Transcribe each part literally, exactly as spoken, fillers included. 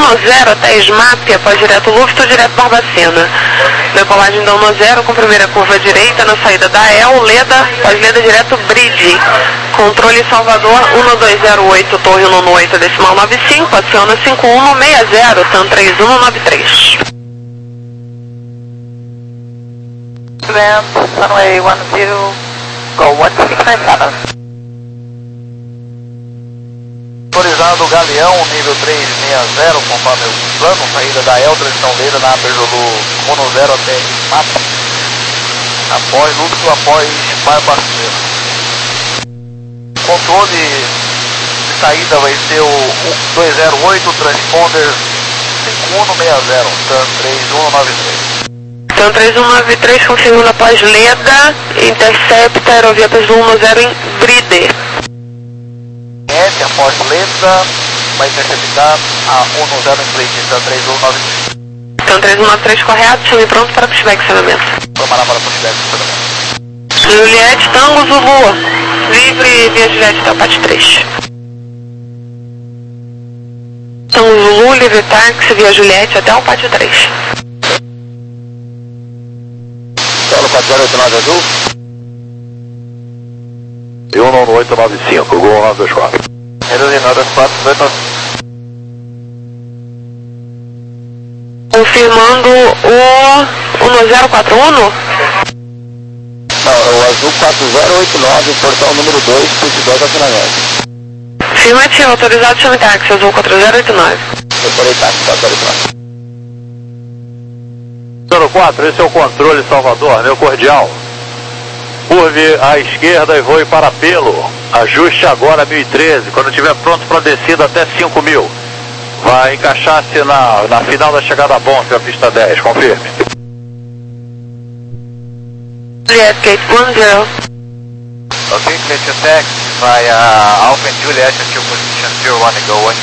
um zero até SMAP, após direto Luft ou direto Barbacena. Decolagem da um zero com primeira curva direita na saída da E L, Leda, após Leda direto Bridge. Controle Salvador um dois zero oito, Torre um oito, decimal nove cinco, aciona cinco um seis zero, T A M três um nove três. Runway one zero, go one six nine seven. Autorizado o Galeão, nível trezentos e sessenta, conforme o plano, saída da E L, transição Leda na Peugeot um zero até SMAP, após Luxo, após Barbacena. Controle de saída vai ser o dois zero oito, transponder cinco um seis zero, T A M três um nove três. T A M três um nove três, confirmando após Leda, intercepta aerovia Peugeot um zero em Bride. S, após Leda, vai interceptar a um zero em Bride, T A M três um nove três. T A M três um nove três correto, chame pronto para pushback acionamento. Vamos lá para pushback acionamento. Juliette, Tango, Zulu, livre via Juliette até o P A T três. Tango, Zulu, livre táxi via Juliette até o P A T três. Solo quatro zero oito nove azul. E um oito nove cinco, Gol nove dois quatro. Aeronautas quatro dois nove. Confirmando o um zero quatro um. Não, o azul quatro zero oito nove, portão número dois, pulse dois, acionamento. Afirmativo, autorizado, chame táxi, azul quatro zero oito nove. Decorei táxi, quatro zero oito nove. zero quatro, esse é o controle Salvador, meu cordial. Curve à esquerda e voe para Pelo. Ajuste agora mil e treze, quando estiver pronto para descida até cinco mil. Vai encaixar-se na, na final da chegada Bonf, a pista dez, confirme. Juliette, gate um zero. Ok, clear to taxi via Alpha and Juliet until position zero one and go one.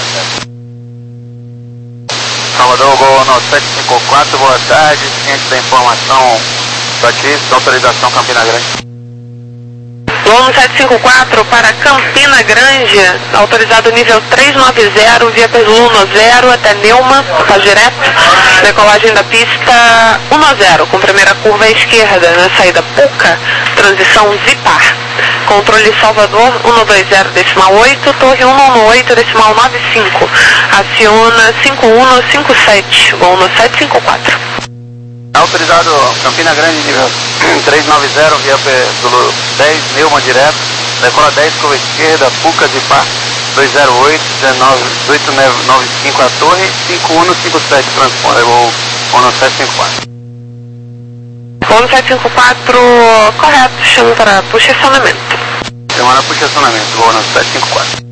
Salvador, Gol no sete cinco quatro, boa tarde, ciente da informação, estou aqui, da autorização Campina Grande. Gol sete cinco quatro para Campina Grande, autorizado nível trezentos e noventa, via Peugeot um zero até Neuma, está direto, decolagem da pista um zero, com primeira curva à esquerda, na saída Puca, transição Zipar. Controle Salvador um dois zero, decimal oito, Torre um um oito, decimal nove cinco, aciona cinco um cinco sete, Gol no sete cinco quatro. Autorizado Campina Grande, nível trezentos e noventa, via Peugeot dez, Neuma direto, decola dez, curva esquerda, Puca de Pá, dois zero oito, oito nove cinco a torre, cinco um cinco sete, transponder, Gol no sete cinco quatro. Gol no sete cinco quatro, correto, chama para puxa acionamento. Semana puxa acionamento, Gol no sete cinco quatro.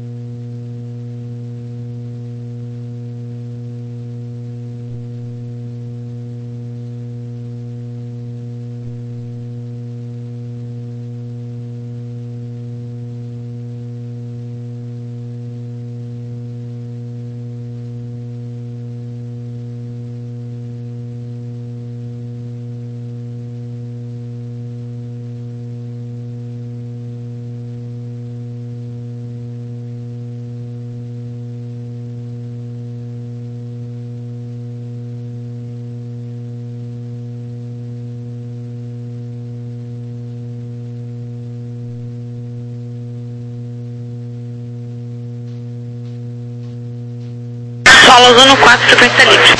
Solo Zona quatro, frequência livre.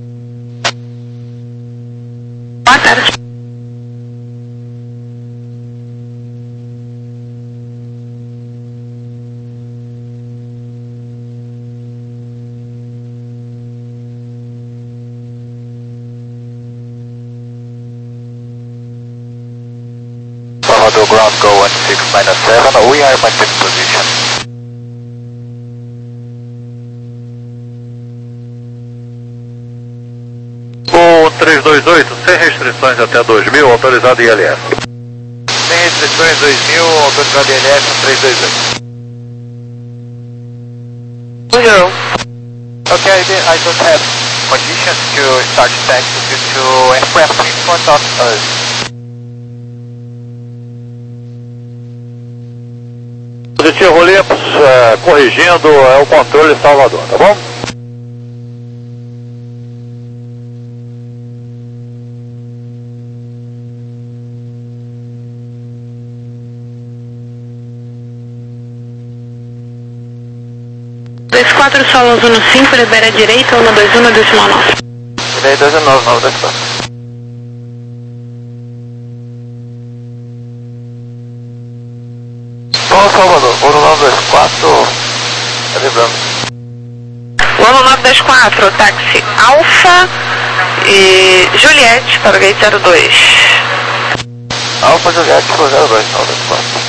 Boa tarde. Salvador ground, go one six minus seven, we are maintain position. três dois oito, sem restrições até dois mil, autorizado I L S. Sem restrições dois mil, autorizado I L S três dois oito. Zero. Okay, I, did, I don't have conditions to start taxi due to aircraft in front of us. Positivo Olympus, é, corrigindo, é o controle Salvador, tá bom? quatro, solo zona cinco, libera a direita, um dois um, decimal nove. Liberei dois nove, nove dois quatro. Bom, Salvador, um nove dois quatro, tá vibrando. um nove dois quatro, táxi Alfa e Juliette para o gate zero dois. Alfa Juliette para o zero dois, nove dois quatro.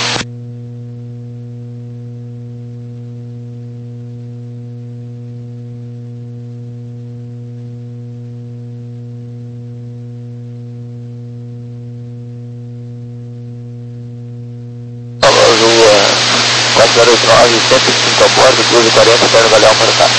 quatro zero oito nove, cento e cinco a bordo, doze quarenta, Terno Galeão para o táxi.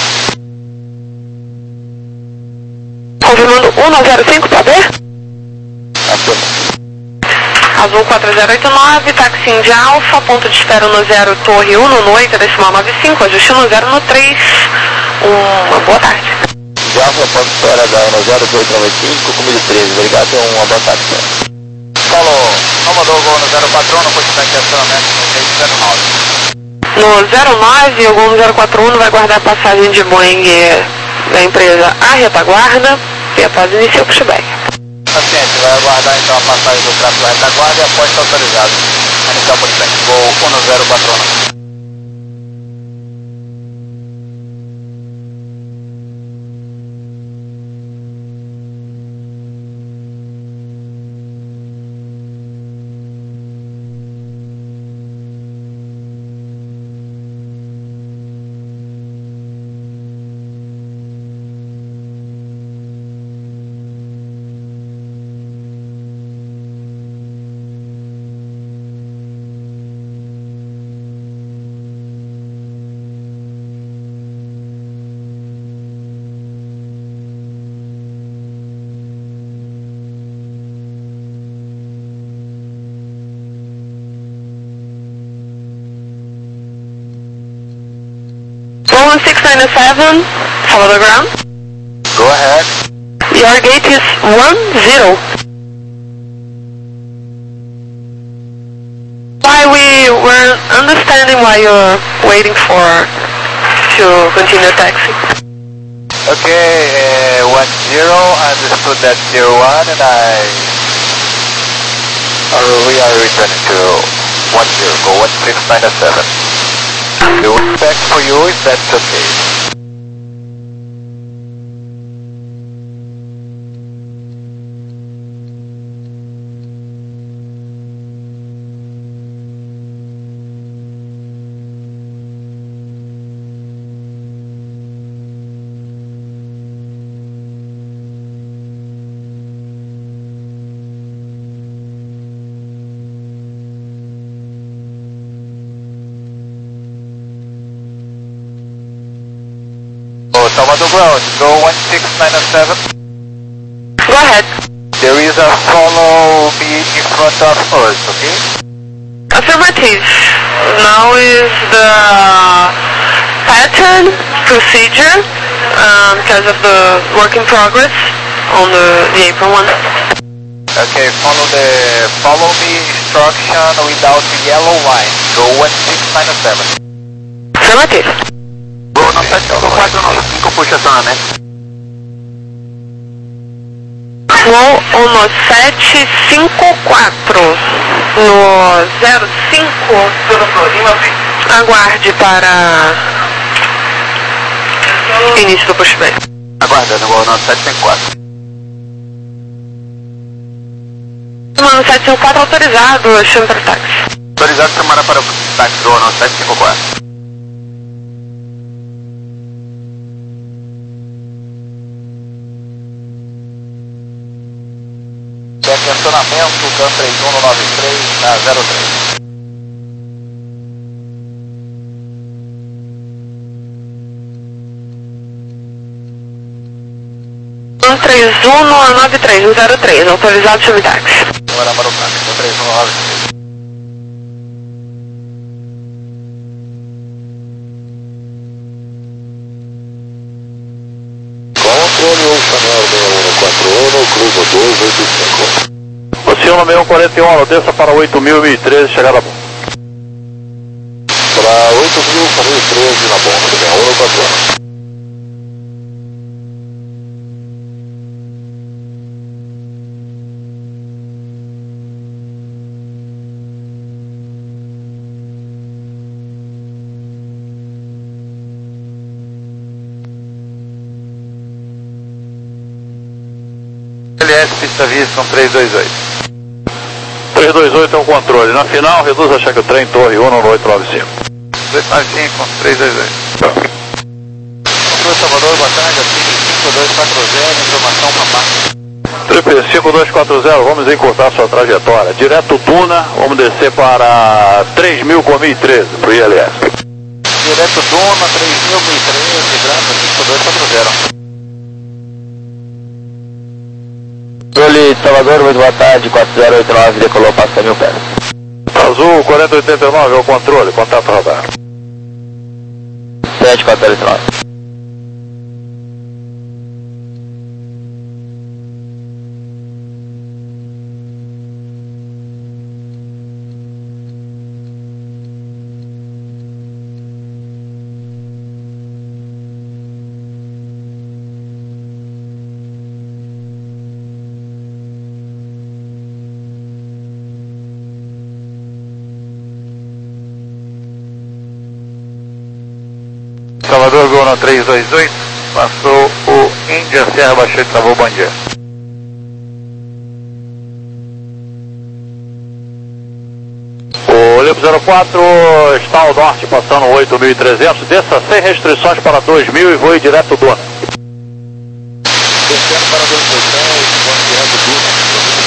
Confirmando um nove zero cinco, tá bem? Afirma. Azul quatro zero oito nove, táxi Índia Alfa, ponto de espera no zero, torre um no oito, decimal nove cinco, ajuste no zero no três, uma boa tarde. Índia Alfa, ponto de espera da no zero oito nove cinco, comigo treze, obrigado e uma boa tarde. Falou, Salvador, voo no zero quatro um, no posto de estacionamento no gate zero nove. No zero nove, o Gol zero quatro um vai guardar a passagem de Boeing da empresa à retaguarda e após iniciar o pushback. Paciente, vai aguardar então a passagem do tráfego à retaguarda e após estar autorizado. Iniciar o pushback. Gol um zero quatro um. one six nine seven, follow the ground. Go ahead. Your gate is one zero. Why we were understanding why you're waiting for to continue taxi. Okay, uh, one zero, I understood that zero one and I... Uh, we are returning to one zero, go one six nine seven. We will back for you if that's okay. Salvador Ground, go one six nine seven. Go ahead. There is a follow me in front of us, okay? Affirmative. Now is the pattern procedure um, because of the work in progress on the, the April one. Okay, follow the follow me instruction without the yellow line. Go one six nine seven. Affirmative. Go no sete cinco quatro nove cinco, puxa acionamento. Voo um sete cinco quatro no zero cinco. Aguarde para início do pushback. Aguardando, voo no sete cinco quatro. No sete cinco quatro autorizado, chame para o táxi. Autorizado semana para o táxi, voo no sete cinco quatro. Estacionamento, CAM três um no nove três, na zero três. CAM três um no nove três, no zero três, autorizado chame táxi. Agora para o táxi, CAM três um no nove três. Controle um, Chanel seis um quatro um, cruza dois oito cinco. Oceano seis um quatro um, desça para oito mil e treze, chegada bom. Para oito mil Alfa mil e treze na bomba, do meia um quatro anos. L S pista Viscom três dois oito. três dois oito é o controle. Na final, reduz a cheque o trem, torre um no oito nove cinco. oito nove cinco, três dois oito. Tá. Controle Salvador, boa tarde, cinco dois quatro zero, informação Papá. Trip cinco dois quatro zero, vamos encurtar sua trajetória. Direto Duna, vamos descer para três mil com mil e treze, para o I L S. Direto Duna, três mil, mil e treze, grava cinco dois quatro zero. Controle de Salvador, muito boa tarde, quatro zero oito nove, decolou, passa mil pés. Azul quarenta oitenta e nove é o controle, contato radar. sete quatro zero oito nove. Salvador, Gol no três dois oito, passou o Índia Serra, baixou e travou o Bandier. O Olimpo zero quatro está ao norte, passando oito mil e trezentos, desça sem restrições para dois mil e voe direto Duna. Descendo para dois mil e dez, voando direto Duna.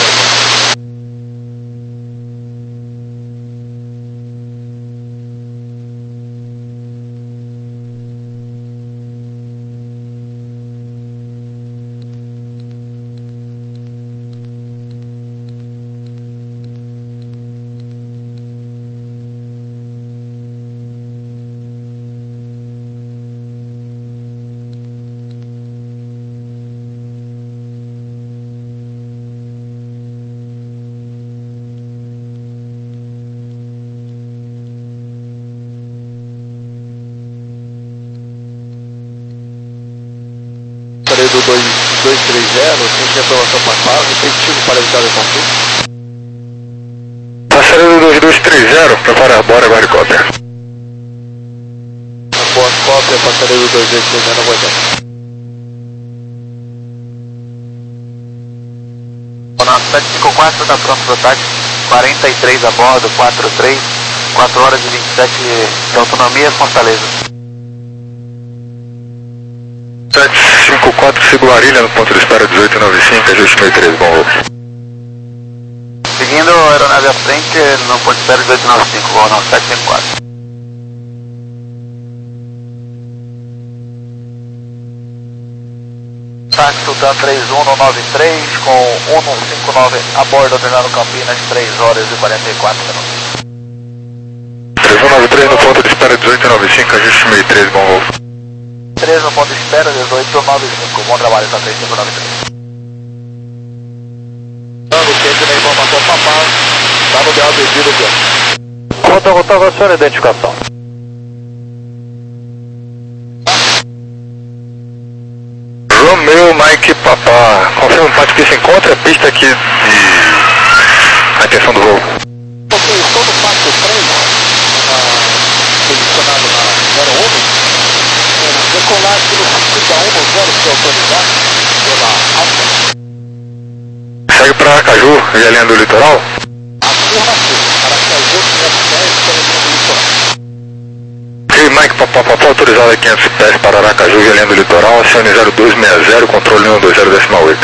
Do dois três zero, tem que aprovação passada, repetitivo para evitar o conflito. Passaredo do dois dois três zero, prepara a bora, guarda cópia. Boa cópia, passaredo do dois dois três zero, vou entrar. Na sete cinco quatro, está pronto para o táxi, quarenta e três a bordo, quatro três, quatro horas e vinte e sete de autonomia, Fortaleza. sete cinco quatro, sigo Marília no ponto de espera dezoito nove cinco, ajuste mil e treze, bom voo. Seguindo a aeronave à frente no ponto de espera dezoito nove cinco, voo não, sete cinco quatro. Táxi Sultan três um nove três com um cinco nove a bordo, ordenando Campinas, três horas e quarenta e quatro minutos. três um nove três no ponto de espera dezoito nove cinco, ajuste mil e treze, bom voo. três no ponto de espera, dezoito nove cinco, bom trabalho, tá três cinco nove três. Dando quente na informação Papá, está no ideal devido aqui. Conta a rotação e identificação. Romeu, Mike, Papá, confirma o ponto que se encontra, pista aqui de atenção do voo. Ok, estou no passo três, posicionado na zero um. Decolar aqui no circuito da um no zero, se autorizar, pela Alfa. Segue para Aracaju, via linha do litoral? Afirmativo, Aracaju quinhentos pés, pela linha do litoral. Ok, Mike, Papá, Papá, autorizado a quinhentos pés para Aracaju, via linha do litoral, acione zero dois seis zero, controle um dois zero decimal oito.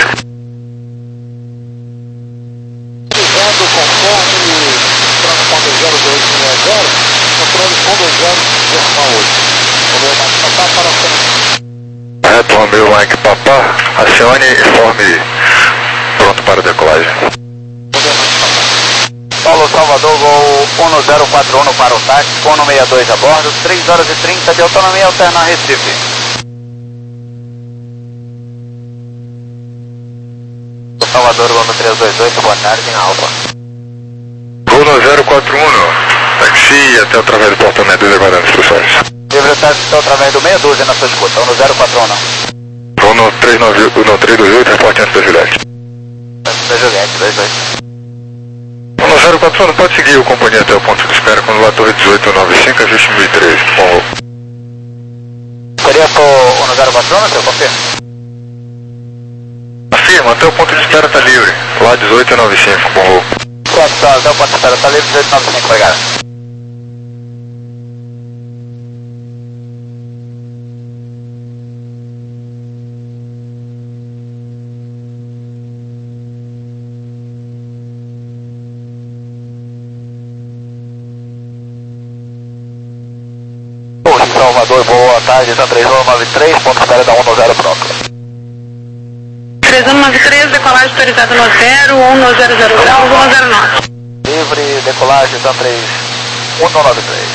Autorizado conforme transponder zero dois seis zero, controle um dois zero decimal oito. Romeu, Mike, Papá, para a frente. Correto, Romeu, Mike, Papá, acione e informe pronto para decolagem. Paulo Salvador, Gol um zero quatro um para o táxi, um sessenta e dois a bordo, três horas e trinta de autonomia alterna Recife. Salvador, Gol no três dois oito, boa tarde, em Alfa. Gol no zero quatro um, táxi até através do portamento, aguardando instruções. tá, tá através do meia dúzia na sua escuta, ou no zero quatro um não? Vou no três nove oito, reporte antes da Juliette. Antes da Juliette, dois dois. No zero quatro um, pode seguir o companhia até o ponto de espera quando lá torre dezoito noventa e cinco, ajuste mil e treze, bom. Seria pro no zero quatro um, seu confirma? Afirma, até o ponto de espera tá livre, lá dezoito noventa e cinco, bom. Pronto, tá, até o ponto de espera tá livre, dezoito noventa e cinco, obrigado. Salvador, boa tarde, tá três um nove três, ponto de espera da um no zero, pronto. três um nove três, decolagem autorizada no zero, um no zero zero graus, um no zero nove. Livre, decolagem, tá três um nove três.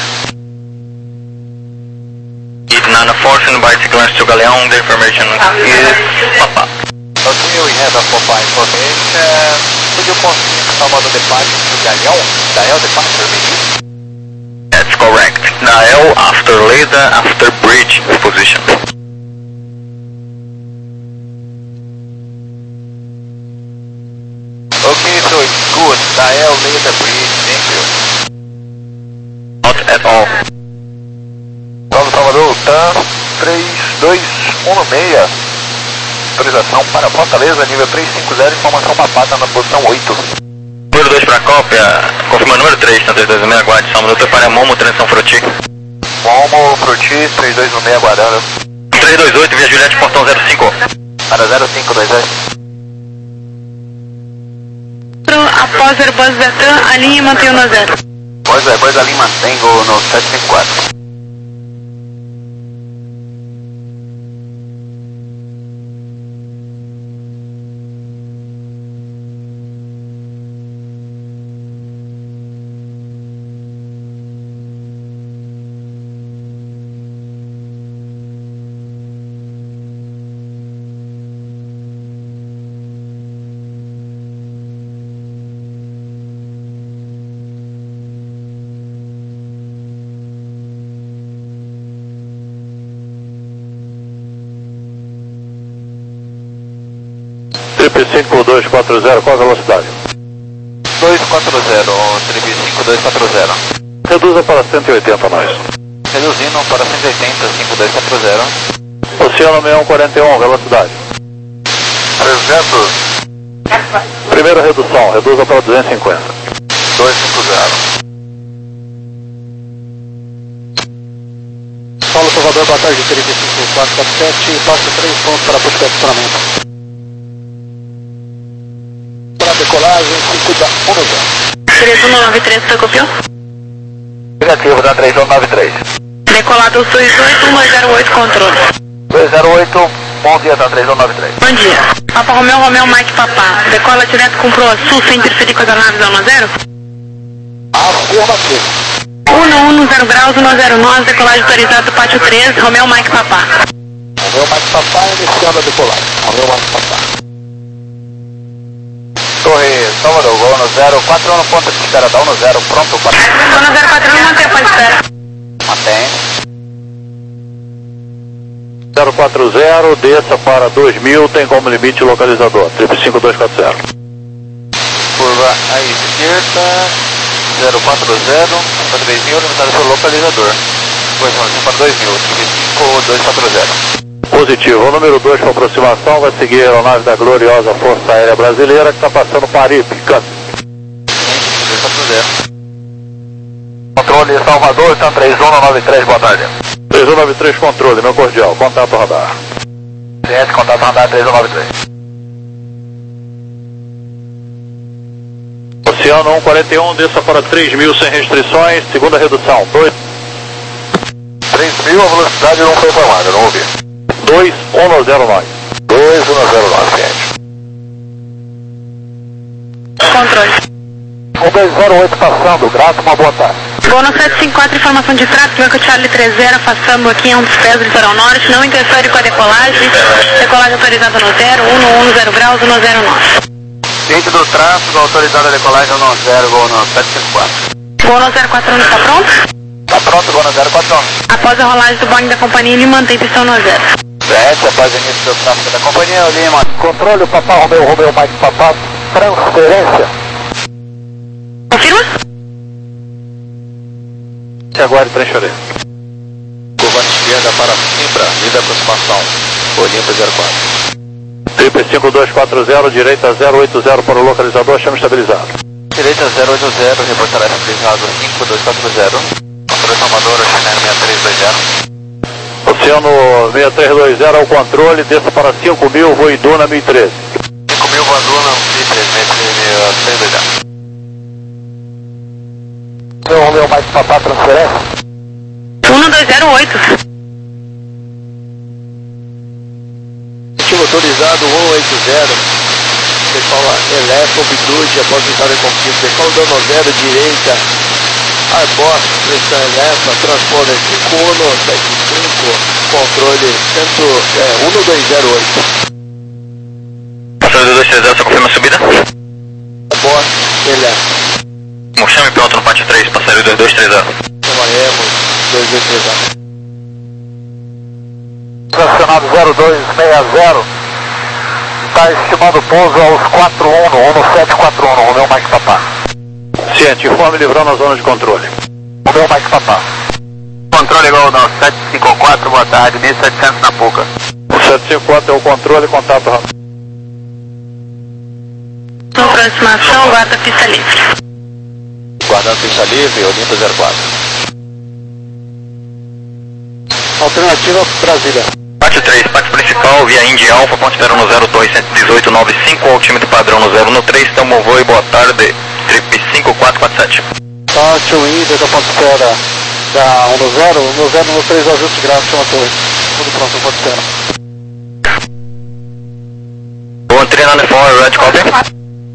Nana Fortune, bicyclist to Galeão, the information is Papa. Okay, we have a Papa information. Could you confirm Salvador departure to Galeão? Galeão departure, maybe? That's correct. Nael after Leda, after bridge position. Okay, so it's good. Nael, Leda, bridge, thank you. Not at all. Salve Salvador, TAM três dois um seis. Autorização para Fortaleza, nível trezentos e cinquenta, informação papada na posição oito. Número dois para cópia, confirma número três, na três dois um seis, aguarde, Salvador, doutor para Momo, transição Froti. Momo, Froti, três dois um seis, aguardando. três dois oito, via Juliette, portão zero cinco. Para zero cinco dois dois. Após Airbus Zetan, alinhe e mantenha no zero. Após Airbus, alinhe e mantenho no sete cinco quatro. cinco dois quatro zero, qual a velocidade? dois quatro zero, Trip cinco dois quatro zero. Reduza para cento e oitenta nós. Reduzindo para cento e oitenta, cinco dois quatro zero. Oceano seis um quatro um, velocidade. trezentos. Primeira redução, reduza para duzentos e cinquenta. dois cinco zero. Paulo Salvador, boa tarde, trinta e cinco quatro quatro sete, passo três pontos para busca de estacionamento. Para decolagem, cinco da um no zero. três um nove três, você copiou? Negativo, da três um nove três. Decolado dois oito um dois zero oito, controle. dois zero oito, bom dia, da três um nove três. Bom dia. Papa Romeu, Romeu, Mike, Papá. Decola direto com Proa Sul, sem interferir com as aeronaves um no zero? Afirmativo. um no zero graus, um no zero nove, decolagem autorizada do pátio três, Romeu, Mike, Papá. Romeu, Mike, Papá, iniciando a decolagem. Romeu, Mike, Papá. Torre Salvador, gol no zero quatro um no ponto de espera, da um no zero, pronto para... Gol no zero quatro um, mantém a ponto de espera. Mantém. zero quatro zero, desça para dois mil, tem como limite localizador, trip cinco dois quatro zero. Curva à esquerda, zero quatro zero, para três mil, limitado pelo localizador. Informação para dois mil, trip cinco dois quatro zero. Positivo, o número dois para aproximação vai seguir a aeronave da gloriosa Força Aérea Brasileira que está passando Paripe, câmbio. dois quatro zero. Controle Salvador, TAM três um nove três, boa tarde. três um nove três, controle, meu cordial, contato radar. C S, contato radar três um nove três. Oceano um quatro um, desça para três mil sem restrições, segunda redução, dois... três mil, a velocidade não foi informada, não ouvi. dois um zero nove. dois um zero nove, gente. Controle. um dois zero oito passando, grato, uma boa tarde. Gol no sete cinco quatro, informação de tráfego, Bianca Charlie três zero, afastando aqui em um dos pés do litoral norte, não interfere com a decolagem, decolagem autorizada no zero, um no um zero graus, um no zero nove. Ciente do tráfego, autorizada a decolagem no zero, gol no sete cinco quatro. Gol no zero quatro um, está pronto? Tá Tá pronto, Gol no zero quatro um. Após a rolagem do Boeing da companhia, ele mantém pistão no zero. sete, após o início do tráfego da companhia, o Lima. Controle, Papá Romeu, Romeu, Mike, Papá, transferência. Confirma? E agora, transferência. Curva esquerda para Simbra, livre aproximação. Olimpo zero quatro. Triple cinco dois quatro zero, direita zero oito zero para o localizador, chama estabilizado. Direita zero oito zero, reportará estabilizado cinco dois quatro zero. Controle Salvador, Oceano seis três dois zero. Oceano seis três dois zero ao controle, desça para cinco mil, voo Iduna mil e treze. cinco mil, Vaduna, seis três dois zero. Romeu, Romeu, Mike, Papá, transferência. um dois zero oito. Motorizado um oito zero, decola Elefa, Obdude, após entrada em conflito, decola dano zero, direita, Arbor, pressão Elefa, transponder cinco um sete cinco, controle centro, é, um dois zero oito. Passageiro dois três zero, só confirma a subida. Arbor, Elefa. Chame pronto no pátio três, passageiro dois dois três zero. Tomaremos dois dois três zero. Fracionado zero dois seis zero, está estimando pouso aos quatro um no um sete quatro um, Romeu, Mike, Papá. Ciente, informe livrando a zona de controle. Romeu, Mike, Papá. Controle igual no sete cinco quatro, boa tarde, mil e setecentos na Puca. O sete cinco quatro é o controle, contato rápido. Aproximação, guarda pista livre. Guardando pista livre, Olimpo zero quatro. Alternativa Brasília. Pátio três, pátio principal, via Indy Alpha, ponto espera no zero dois um oito nove cinco, altímetro padrão no zero três, tamo voo e boa tarde, trip cinco quatro quatro sete. Pátio Indy, da ponto espera da um no zero, um no zero, um no três, ajuste gráfico, chama torre. Tudo pronto, ponto espera. one three nine four, red copy.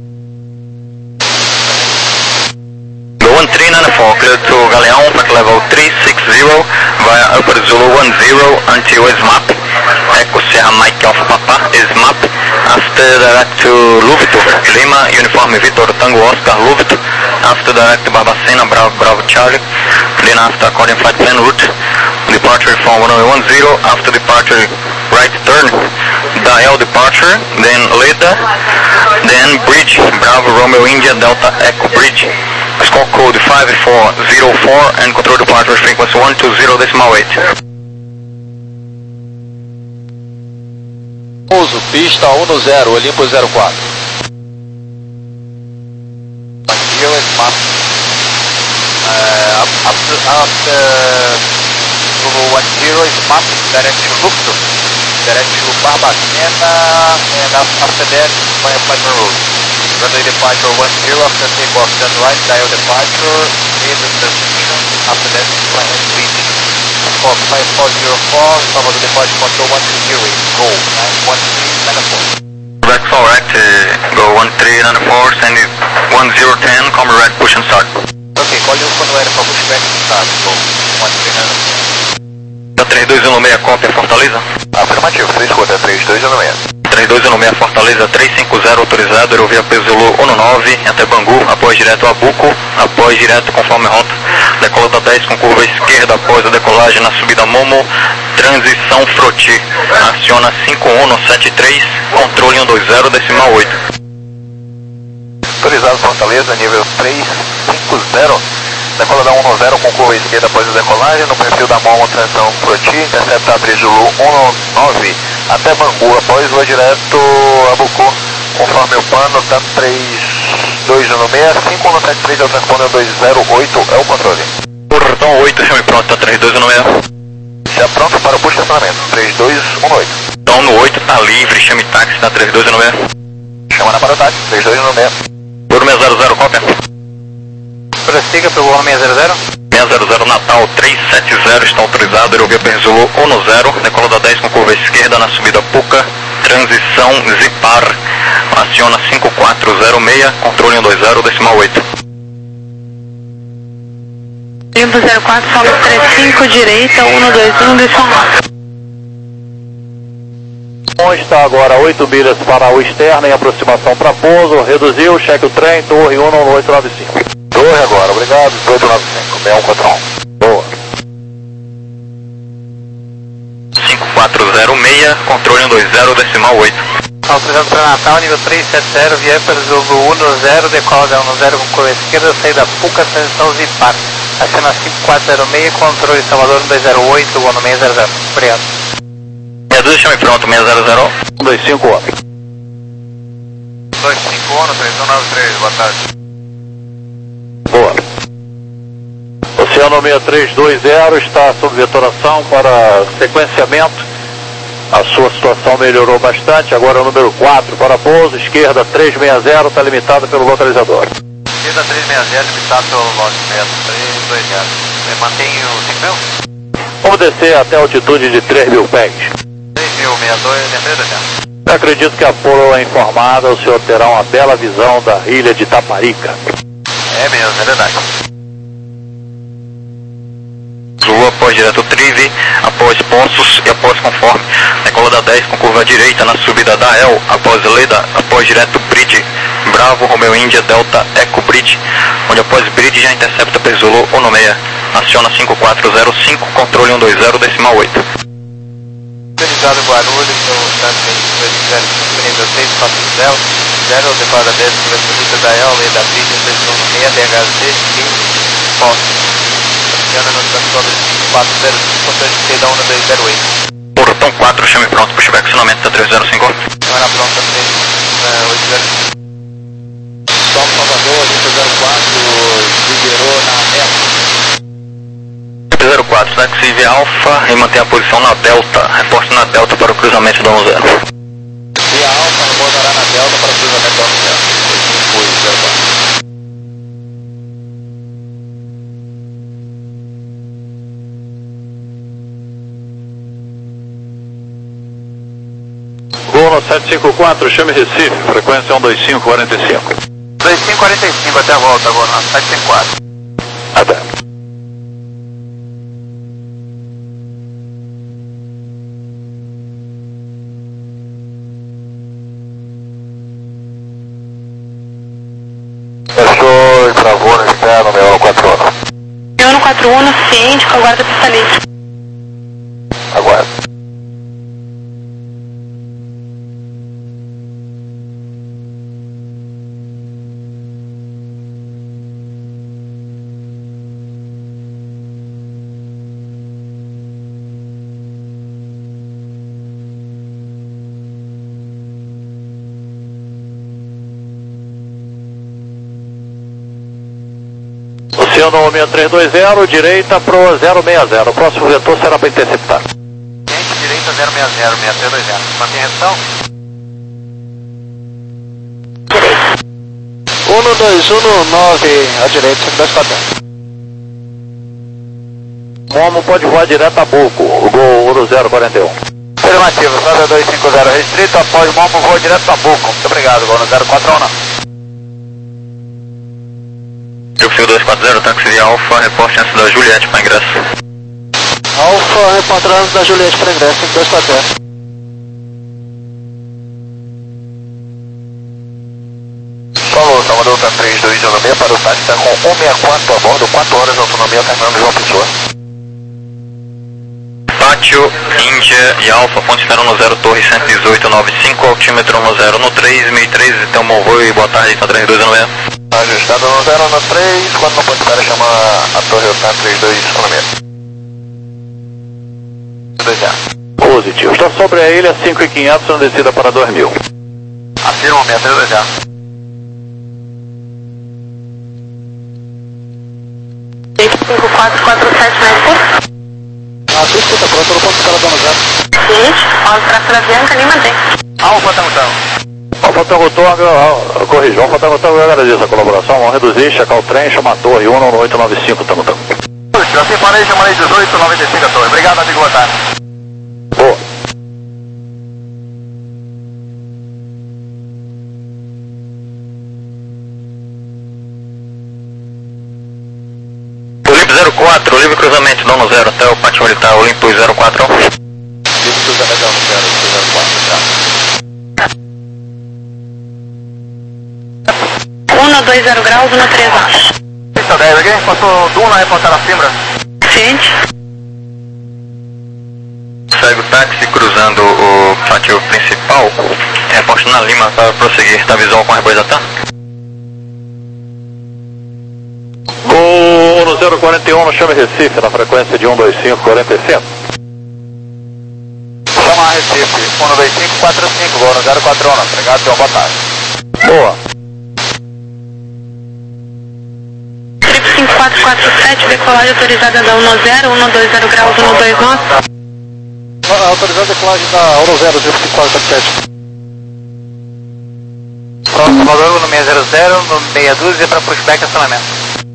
one three nine four, clear to Galeão, flight level three six zero, via Upper Zulu one zero until S M A P, Echo Sierra Mike Alpha Papa, S M A P, after direct to Luvito, Lima, Uniforme Vitor Tango Oscar Luvito, after direct to Barbacena, Bravo Bravo Charlie, then after according flight plan route, departure from runway one zero, after departure right turn, dial departure, then Leda, then bridge, Bravo Romeo India Delta Echo Bridge, score code five four zero four and control departure frequency one two zero decimal eight. Pouso, pista um no zero, Olimpo zero quatro. Aqui é o S M A P. Uh, after, after one zero S M A P, direct to Lupto, direct to Barbacena, and after that, my flight road. Runway departure one zero, after takeoff, turn right, dial departure, mid transition, after that, flight and reach. Score five four zero four, Salvador departure control one two zero, go, nine one three nine four. Back for right, uh, go one three nine four, send it one zero one zero, come right, push and start. Ok, colhe o quando era para pushback and start, go, one three nine four. Da três dois um seis, cópia Fortaleza? Afirmativo, você escuta, três dois um seis. três dois um seis, Fortaleza, três cinco zero autorizado, aerovia peso Zulu um nove, até Bangu, após direto a Buco, após direto conforme rota, decola da dez com curva esquerda após a decolagem na subida Momo, transição Froti, aciona cinco um no sete três, controle um dois zero decimal oito. Autorizado Fortaleza, nível três cinco zero, decola da um no zero com curva esquerda após a decolagem, no perfil da Momo, transição Froti, intercepta a Zulu um nove, até Bangu, após voa direto a Bucu, conforme o plano, tanto três dois um seis, cinco um sete três, é o transponder dois zero oito, é o controle. Portão oito, chame pronto, tá três dois um seis. Já pronto para o push estacionamento, três dois um oito. Então no oito tá livre, chame táxi, tá três dois um seis. Chama na para o táxi, três dois um seis. Por seis zero zero, cópia. Prossiga pelo homem seis zero zero. seis zero zero Natal três sete zero, está autorizado, aerovia Perzulu um no zero, decola da dez com curva esquerda na subida Puca, transição Zipar, aciona cinco quatro zero seis, controle um dois zero decimal oito. Limpo zero quatro, solo três cinco, direita, um dois um, decimal nove. Bom, está agora oito milhas para o externo em aproximação para pouso, reduziu, cheque o trem, torre um no oito nove cinco. Torre agora, obrigado, oito nove cinco, seis um quatro um. Boa. meia, controle um dois zero, decimal oito. Autorizado para Natal, nível três sete zero, Vieper Zulu um zero, decola da um zero com curva esquerda, saída Puca, transição Zipar. Acena cinco quatro zero seis, controle Salvador um dois zero oito, Ono seis zero zero. Obrigado. seis dois, chame pronto, seis zero zero. um dois cinco Ono. dois cinco Ono, três um nove três, boa tarde. Boa. Oceano seis três dois zero está sob vetoração para sequenciamento. A sua situação melhorou bastante, agora é o número quatro para pouso, esquerda três seis zero, está limitado pelo localizador. Esquerda três seis zero, limitado pelo localizador, três dois zero. Mantém o cinco mil? Vamos descer até a altitude de três mil pés. três mil, sessenta e dois, três zero. Acredito que a Polo é informada, o senhor terá uma bela visão da ilha de Taparica. É mesmo, é verdade. Zulu após direto Trive, após Poços e após conforme. Decola da dez com curva direita na subida da El, após Leda, após direto Bridge, Bravo, Romeo Índia, Delta, Eco Bridge, onde após Bridge já intercepta P Zulu um seis. Aciona cinco quatro zero cinco, controle um dois zero, decimal oito. Utilizado Guarulhos, no nível seis quatro zero, zero, decola da dez com a subida da El, Leda Bridge, P Zulu um seis, D H Z, quinze, Poços. Aciona no transporte cinco quatro zero cinco, controle de da um dois zero oito. Portão quatro, chame pronto, pushback acionamento da três zero cinco. Câmera pronta, três oito zero cinco. São Salvador, cinco zero quatro, liberou na Delta. zero quatro, táxi V Alfa e mantém a posição na Delta, reporte na Delta para o cruzamento da um zero. Via Alfa, no Botará na Delta para o cruzamento da um zero. Foi, zero quatro. Gol no sete cinco quatro, chame Recife, frequência um dois cinco quatro cinco. dois cinco quatro cinco, até a volta agora, sete cinco quatro. Até. Fechou e travou no externo, meu quatro um. Meu quatro um, ciente, com a guarda pista livre. Aguardo. Oceano seis três dois zero, direita pro zero seis zero. O próximo vetor será para interceptar. Gente, direita zero seis zero, seis três dois zero. Mantém a redução? um dois um nove à direita, dois quatro. Momo pode voar direto a Buco, o gol um zero quatro um. Afirmativo, Sandra dois cinco zero restrito, após Momo, voo direto a Buco. Muito obrigado, gol no zero quatro um. Jogo dois quatro zero, táxi V Alfa, reporte antes da Juliette para ingresso. Alfa, reportando da Juliette para ingresso, dois quatro zero. Falou, Salvador, tá três dois um seis para o táxi, está com um seis quatro a bordo, quatro horas de autonomia, Fernando João Pessoa. Pátio, Índia e Alfa, fonte zero no zero, torre cento e dezoito nove cinco, altímetro no zero no três, mil e três, tem um bom voo e boa tarde, então três dois um seis. Ajustado no zero no três, quando não pode estar, chama a torre Otan três dois um seis. Positivo, está sobre a ilha cinco mil e quinhentos na descida para dois mil. Afirma, seis três dois zero. cinco quatro quatro sete metros. A sua escuta pronta no ponto de escala zero. Ciente, olha para a Franca, nem mantém. Alfa, Tangutão. Alfa Tangotor, corrijo, Alfa Tangotor, eu agradeço a colaboração, vamos reduzir, checar o trem, chamar a torre um nove oito nove cinco, Tangotor. Já separei, chamarei dezoito noventa e cinco a torre. Obrigado, amigo, boa tarde. Boa. Olimpo zero quatro, livre cruzamento, dono zero, até o pátio militar, Olimpo zero quatro. Livre cruzamento, dono zero, zero quatro, já. um dois zero graus, um três acho. Pista dez, aqui, passou Duna, reportar a Fimbra. Ciente. Segue o táxi cruzando o motivo principal. Reposto na Lima para prosseguir. Está visual com a Rebois Atan? Gol no zero quarenta e um, no chame Recife, na frequência de um dois cinco quarenta e cinco. Chama Recife, um dois cinco quatro cinco, gol no zero quatro um, obrigado, João, boa tarde. Boa. cinco quatro quatro sete, decolagem autorizada da um zero, um dois zero graus, um dois nove. Autorizando a decolagem da um zero, cinco quatro quatro sete. Próximo valor no seis zero zero, no meia dúzia para pushback e acionamento.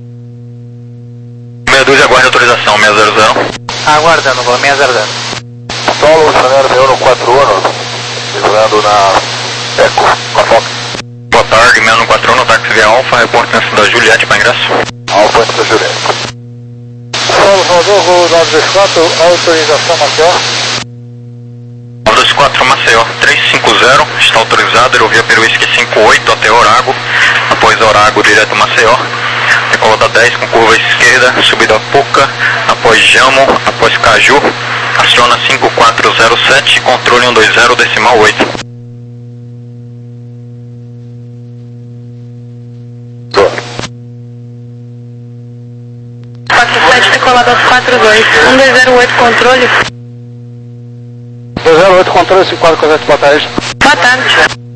Meia dúzia aguarde autorização, seis zero zero. Aguardando, valor seis zero zero. Solo, Janeiro, meu no quatro um, segurando na Eco, com a Fox. Boa tarde, seis quatro um, táxi via Alfa, reporte na cidade Juliette para ingresso. Alfa da Juliette. Solo, Salvador, voo nove dois quatro, autorização Maceió. nove dois quatro, Maceió, trezentos e cinquenta, está autorizado, aerovia Peruísque cinquenta e oito até Orago, após Orago direto Maceió, decola da dez com curva esquerda, subida Puca, após Jamo, após Caju, aciona cinco quatro zero sete, controle um dois zero decimal oito. quatro sete, decolado aos quatro dois, um dois zero oito, controle. dois zero oito, controle cinco quatro quatro sete, boa tarde. Boa tarde.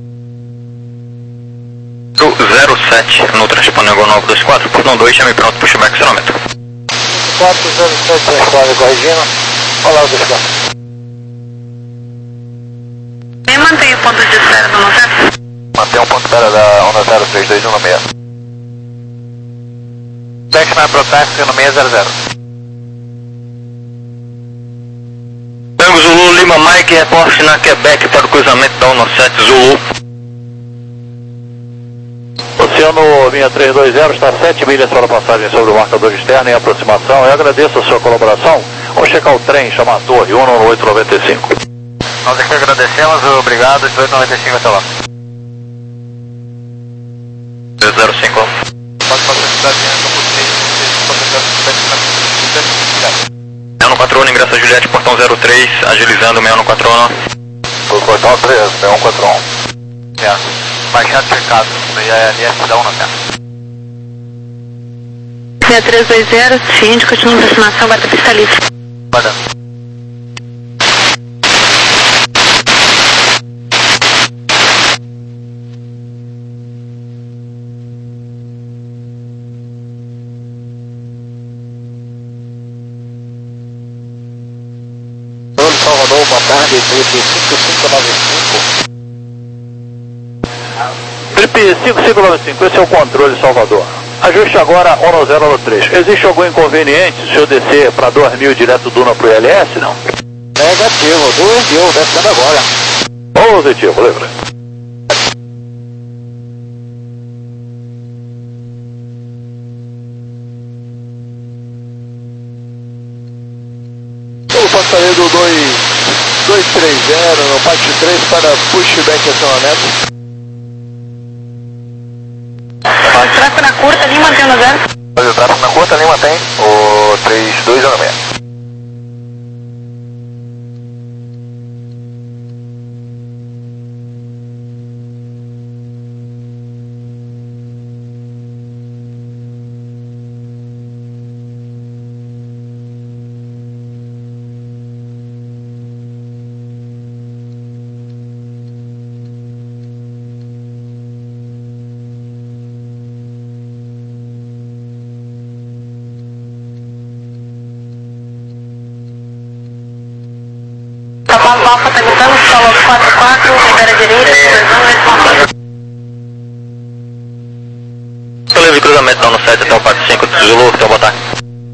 zero sete no Transpanegol nove dois quatro, portão dois, chame pronto, pushback, acionamento. quatro zero sete, Transpanegol corrigindo. Olá, dois quatro. E mantém o ponto de espera do um zero. Mantém um ponto de espera da um zero três dois um seis. Back na Protaxi no seis zero zero. Tango Zulu, Lima Mike, reporte na Quebec para o cruzamento da um sete Zulu. Oceano linha trezentos e vinte, está sete milhas para a passagem sobre o marcador externo em aproximação. Eu agradeço a sua colaboração. Vamos checar o trem, chama a torre, um oito nove cinco. Nós aqui agradecemos, obrigado, dezoito noventa e cinco até lá. dois zero cinco. Pode fazer a cidade seis um quatro um, ingresso a Juliette, portão zero três, agilizando seis um quatro um. Portão três, seis um quatro um. É, baixado checado, daí é L S da um na terra. seis três dois zero, ciente, continua em aproximação, bata pista livre. Guardando. Salvador, boa tarde, trip cinco cinco nove cinco. Trip cinco cinco nove cinco, esse é o controle Salvador. Ajuste agora um zero três. Existe algum inconveniente se eu descer para dois mil direto do Duna para o I L S, não? Negativo, dois mil, descendo agora. Positivo, lembra? O passageiro do dois três zero, no parte três para pushback e acionamento. O tráfego na curta ali, mantendo zero. Mas o tráfego na curta ali mantém o três dois zero seis. Cavalo Alfa tá gritando, solo quatro quatro, libera direita, responsável. Estou livre de cruzamento da um sete até o quatro cinco Zulu, então boa tarde.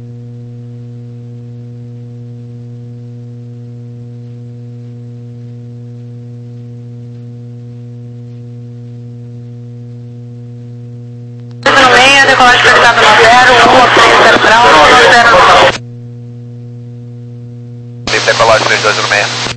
No meio, decolagem precisada no zero, um três zero grau, um zero. Decolagem três dois zero seis.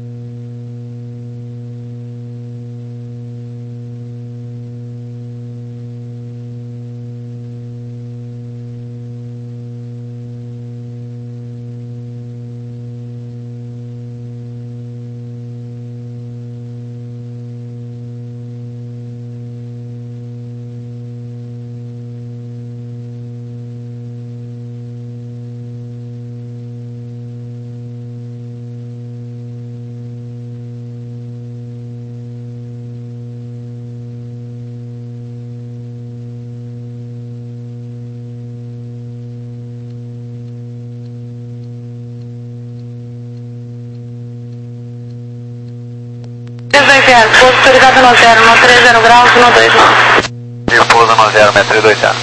É, pouso autorizado no zero, no três zero graus, no dois nove. E pouso no zero, seis três dois zero.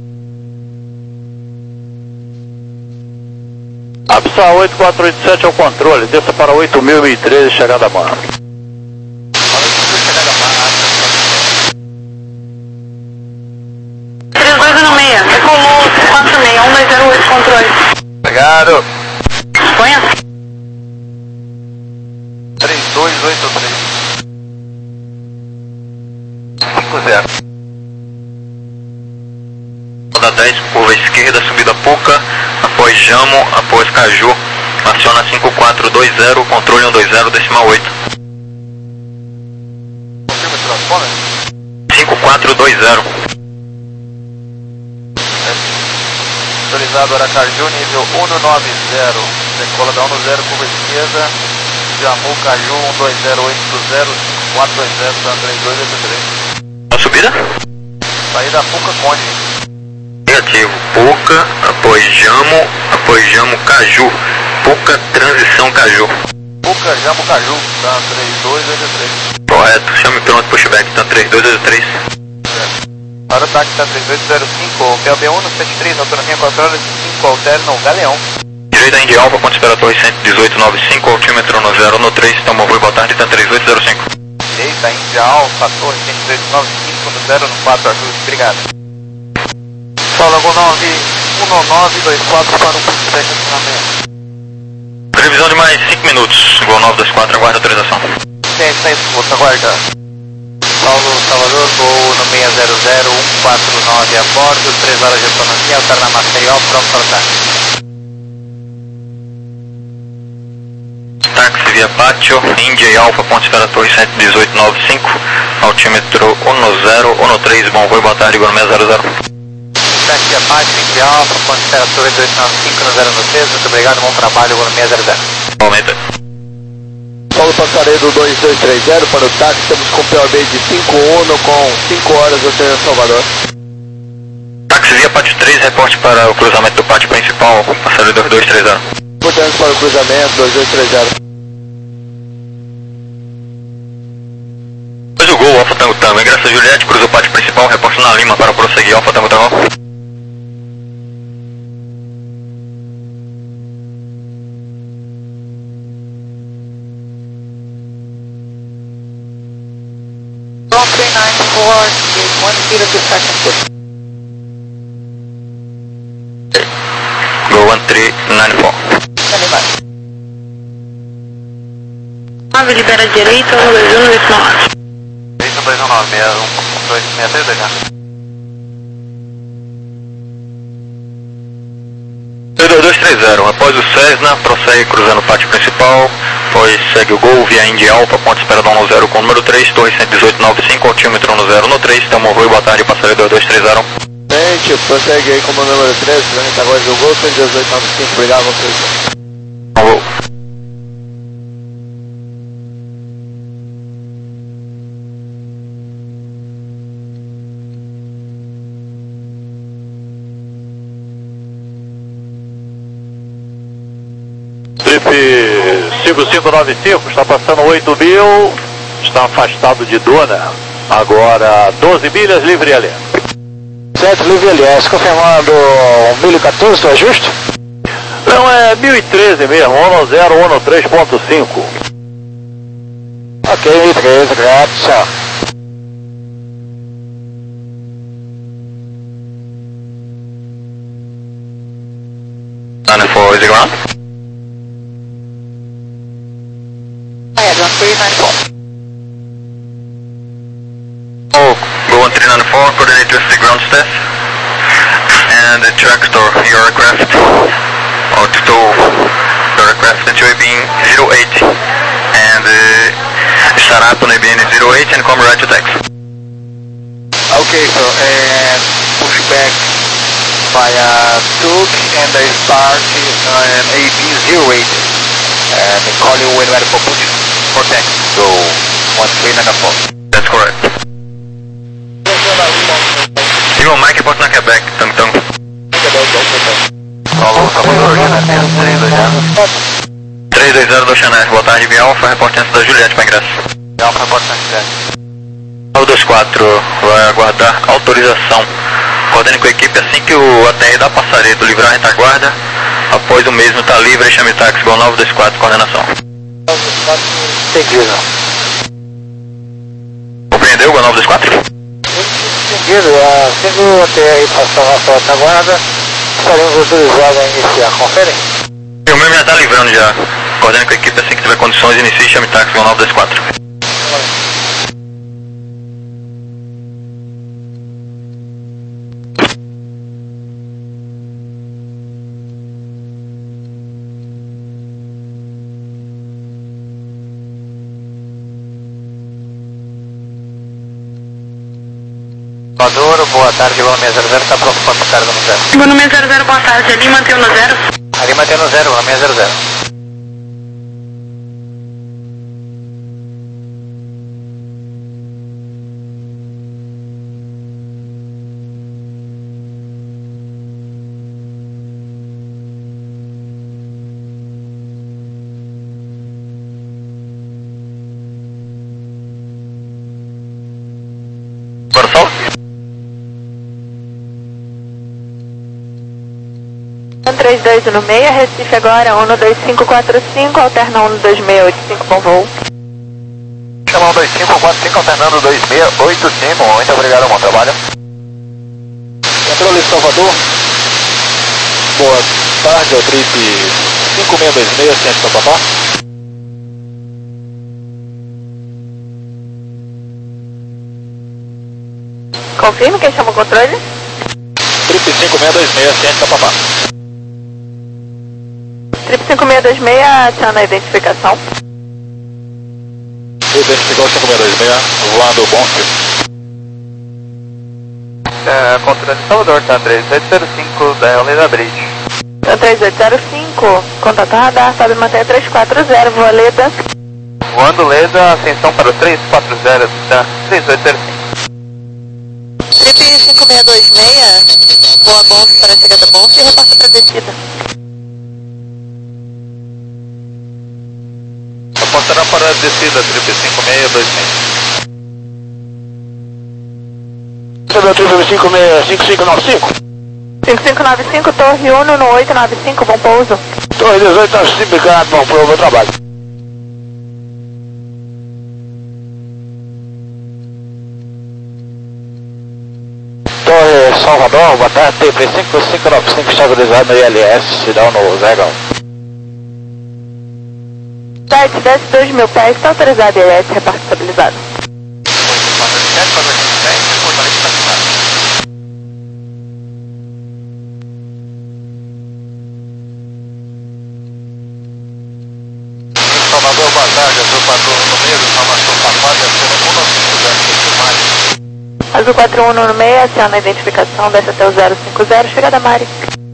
Apsa oito quatro oito sete ao controle, desça para oito mil e treze, chegada a mano. três dois no meia, decolou quatro seis, um dois zero oito, controle. Obrigado. Ponha. três dois oito três. cinco zero. Roda dez, curva esquerda, subida Puca, após Jamo, após Caju, aciona cinco quatro dois zero, controle um dois zero, decimal oito. Confirma esse transponder? cinco quatro dois zero. Autorizado Aracaju, nível cento e noventa, decola da cento e zero, curva esquerda, Jamu, Caju, um dois zero oito zero, cinco quatro dois zero, três dois oito três. A subida? Saída Puca Conde. Negativo, Puca, após Jamo, após Jamo, Caju, Puca, transição Caju. Puca, Jamu, Caju, tá três dois oito três. Correto, chame pronto, pushback, tá três dois oito três. Para o táxi tá três oito zero cinco, P B um no sete três, autonomia quatro horas cinco, alterno, Galeão. Direita Indy Alfa, ponto espera torre cento e dezoito nove cinco, altímetro no zero no três, tomou voo, boa tarde, tá três oito zero cinco. Direita Indy Alfa, torre cento e dezoito nove cinco, no zero no quatro, ajude, obrigado. Paulo nove um nove dois quatro para o ponto de estacionamento. Previsão de mais cinco minutos, Gol nove dois quatro, aguarda autorização. Tem, tem, escuta, aguarda. Paulo Salvador, voo no seis zero zero um quatro nove a bordo, três horas de autonomia, alterna Maceió, pronto para o táxi. Táxi via Pátio, Indy Alfa, ponto espera torre cento e dezoito nove cinco, altímetro um zero um três, bom voo, boa tarde, Gol seis zero zero. Táxi via Pátio, Indy Alfa, ponto espera torre dois nove cinco, no zero no três, muito obrigado, bom trabalho, Gol seis zero zero. Aumenta. Paulo Passaredo dois dois três zero para o táxi, estamos com P O B de cinco um com cinco horas até Salvador. Táxi via Pátio três, reporte para o cruzamento do pátio principal, passageiro dois dois três zero. Portanto, para o cruzamento dois dois três zero. Pois o Gol, Alfa Tango Tango, ingressa Juliette, cruza o pátio principal, reporte na Lima para prosseguir, Alfa Tango Tango. three nine four, one zero to second foot. Gol one three nine four. nove, libera direita, um dois um dois nove. Direita dois um nove, seis um dois seis três dois zero. dois dois três zero, após o Cessna, prossegue cruzando o pátio principal, depois segue o Gol via Indy Alfa, ponto espera no zero com número três, torre cento e dezoito nove cinco, altímetro no zero no três, tomou voo, boa tarde, passageiro dois dois três zero. Gente, prossegue aí como número três, planeta agora do Gol, cento e dezoito nove cinco, obrigado a vocês. Bom voo. Trip cinco cinco nove cinco, está passando oito mil, está afastado de Dona, agora doze milhas, livre L. Certo, livre L S, confirmando mil e quatorze, o ajuste? Não, é mil e treze mesmo, um zero um três ponto cinco. Ok, mil e treze, graças. nine four, is it ground? one three nine four. Oh, Go one three nine four, coordinate with the ground staff and the tractor, your aircraft, or to tow your aircraft into A B N zero eight and uh, start up on A B N zero eight and come right to taxi. Okay, so and push back via Tug and I start on A B zero eight and call you when ready for push for taxi. So one three nine four. That's correct. Irmão Mike, porto na Quebec, Tang Tang. Falou, Salvador, três dois zero. três dois zero do Chanel, boa tarde, Via Alfa, reporte antes da Juliette para ingresso. Alfa Alfa, reporte Santiago. nove dois quatro, vai aguardar autorização. Coordene com a equipe assim que o A T R da Passaredo livrar a retaguarda. Após o mesmo está livre, chame o táxi igual nove dois quatro, coordenação. nove dois quatro, seguido. Compreendeu, igual nove dois quatro? Seguido, assim que o A T R passar na sua retaguarda, estaremos autorizados a iniciar. Conferem? O meu já está livrando já. Coordene com a equipe assim que tiver condições, inicie e chame o táxi igual nove dois quatro. Salvador, boa tarde, Lima zero zero, está pronto para passar no zero. Lima zero zero, boa tarde, ali mantém no zero. Ali mantém no zero, Lima zero zero. Bora sol? um três dois no meio, Recife agora, um dois cinco quatro cinco, alterna um dois seis oito cinco, bom voo. Chama um dois cinco quatro cinco, alternando dois seis oito cinco, muito obrigado, bom trabalho. Controle Salvador, boa tarde, é o trip cinco seis dois seis, centro Papapá. Confirme quem chama o controle. Trip cinco seis dois seis, centro Papapá. Trip cinco seis dois seis, aciona a identificação. Identificou cinco seis dois seis, voando Bonfim. É, controle Salvador, tá três oito zero cinco da Avenida Bridge. três oito zero cinco, contato radar, sobe manter três quatro zero, voa Leda. Voando Leda, ascensão para o três quatro zero, tá três oito zero cinco. Trip cinco seis dois seis, voa Bonf para a chegada Bonf e reporta para descida. Apontará para a descida, trip cinco seis dois seis. Trip cinco seis cinco cinco nove cinco. cinco cinco nove cinco, Torre Uno no oito nove cinco, bom pouso. Torre dezoito nove cinco, obrigado, bom, foi o meu trabalho. Torre Salvador, boa tarde, T P cinco cinco nove cinco, estabilizado no I L S, dá no Zegão. sete, desce dois mil pés, está autorizado I L S, reporte estabilizado. Salvador, boa tarde, azul quatro um no meio, informação safada, sendo um nove cinco zero, Azul quatro um no meio, aciona a identificação, desce até o zero cinco zero, chegada Mari.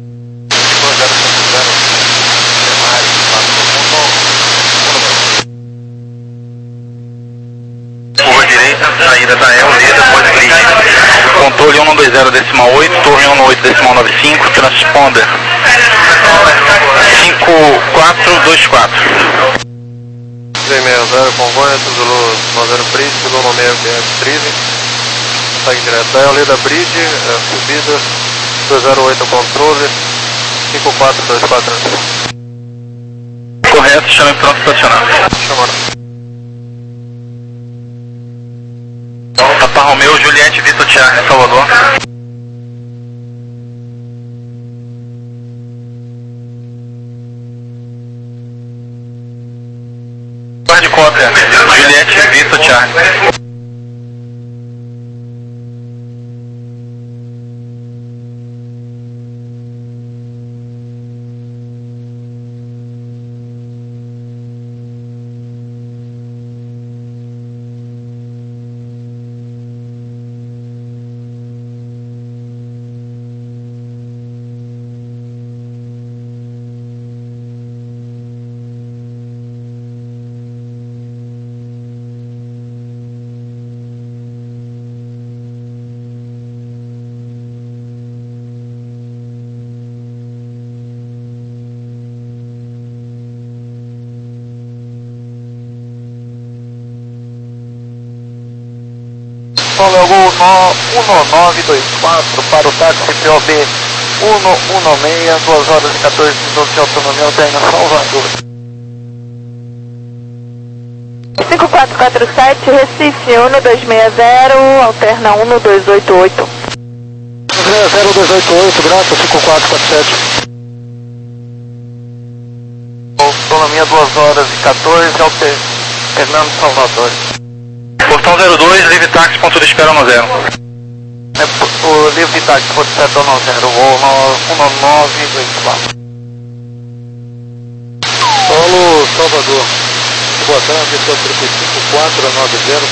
Curva direita, saída da E L, depois grid. Controle um dois zero decimal oito, torre um oito decimal nove cinco, transponder cinco quatro dois quatro. três seis zero, Congonha, Zulu noventa Bridge, Zulu no meio, treze. Segue direto, é a Leda Bridge, é, subida, dois zero oito controle, cinco quatro dois quatro. Correto, chame pronto estacionado. Chamando. Papa Romeu, Juliette, Vitor Charlie, Salvador. Guarde cópia, Juliette, Vitor Charlie. Solo é o Gol um nove dois quatro para o táxi P O B um um seis, duas horas e quatorze minutos de autonomia alterna Salvador. cinco quatro quatro sete, Recife, um dois seis zero, alterna um dois oito oito. zero dois oito oito, Grata, cinco quatro quatro sete. Autonomia duas horas e quatorze, alternando Salvador. Portão zero dois, livre táxi, ponto de espera no zero. É, o livre táxi, ponto de espera no zero, voo um nove dois quatro. Solo Salvador. Boa tarde, esse é o cinco quatro nove zero,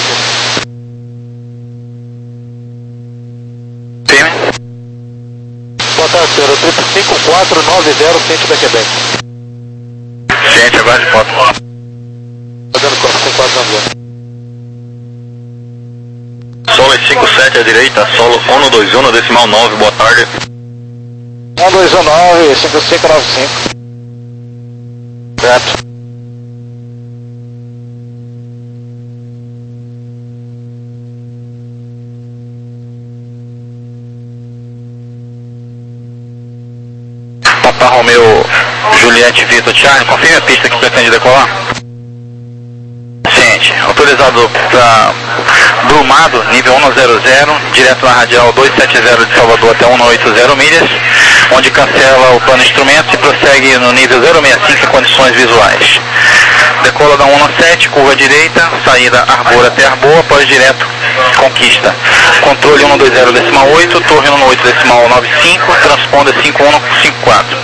Firme. Boa tarde, senhor. O cinco quatro nove zero, ciente da Quebec. Gente, agora de foto. Tá dando corpo, cinco quatro nove zero. Solo cinco sete à direita, solo um dois um, decimal nove, boa tarde. um dois um nove, cinco cinco nove cinco. Certo. Papa Romeo Juliette Vitor Charlie, confirme a pista que pretende decolar. Ciente, autorizado para Brumado, nível um zero zero, direto na radial duzentos e setenta de Salvador até cento e oitenta milhas, onde cancela o plano de instrumentos e prossegue no nível zero sessenta e cinco em condições visuais. Decola da cento sete, curva direita, saída Arbor até Arbor, após direto Conquista. Controle cento e vinte decimal oito, torre cento e oito decimal noventa e cinco, transponder cinco um cinco quatro.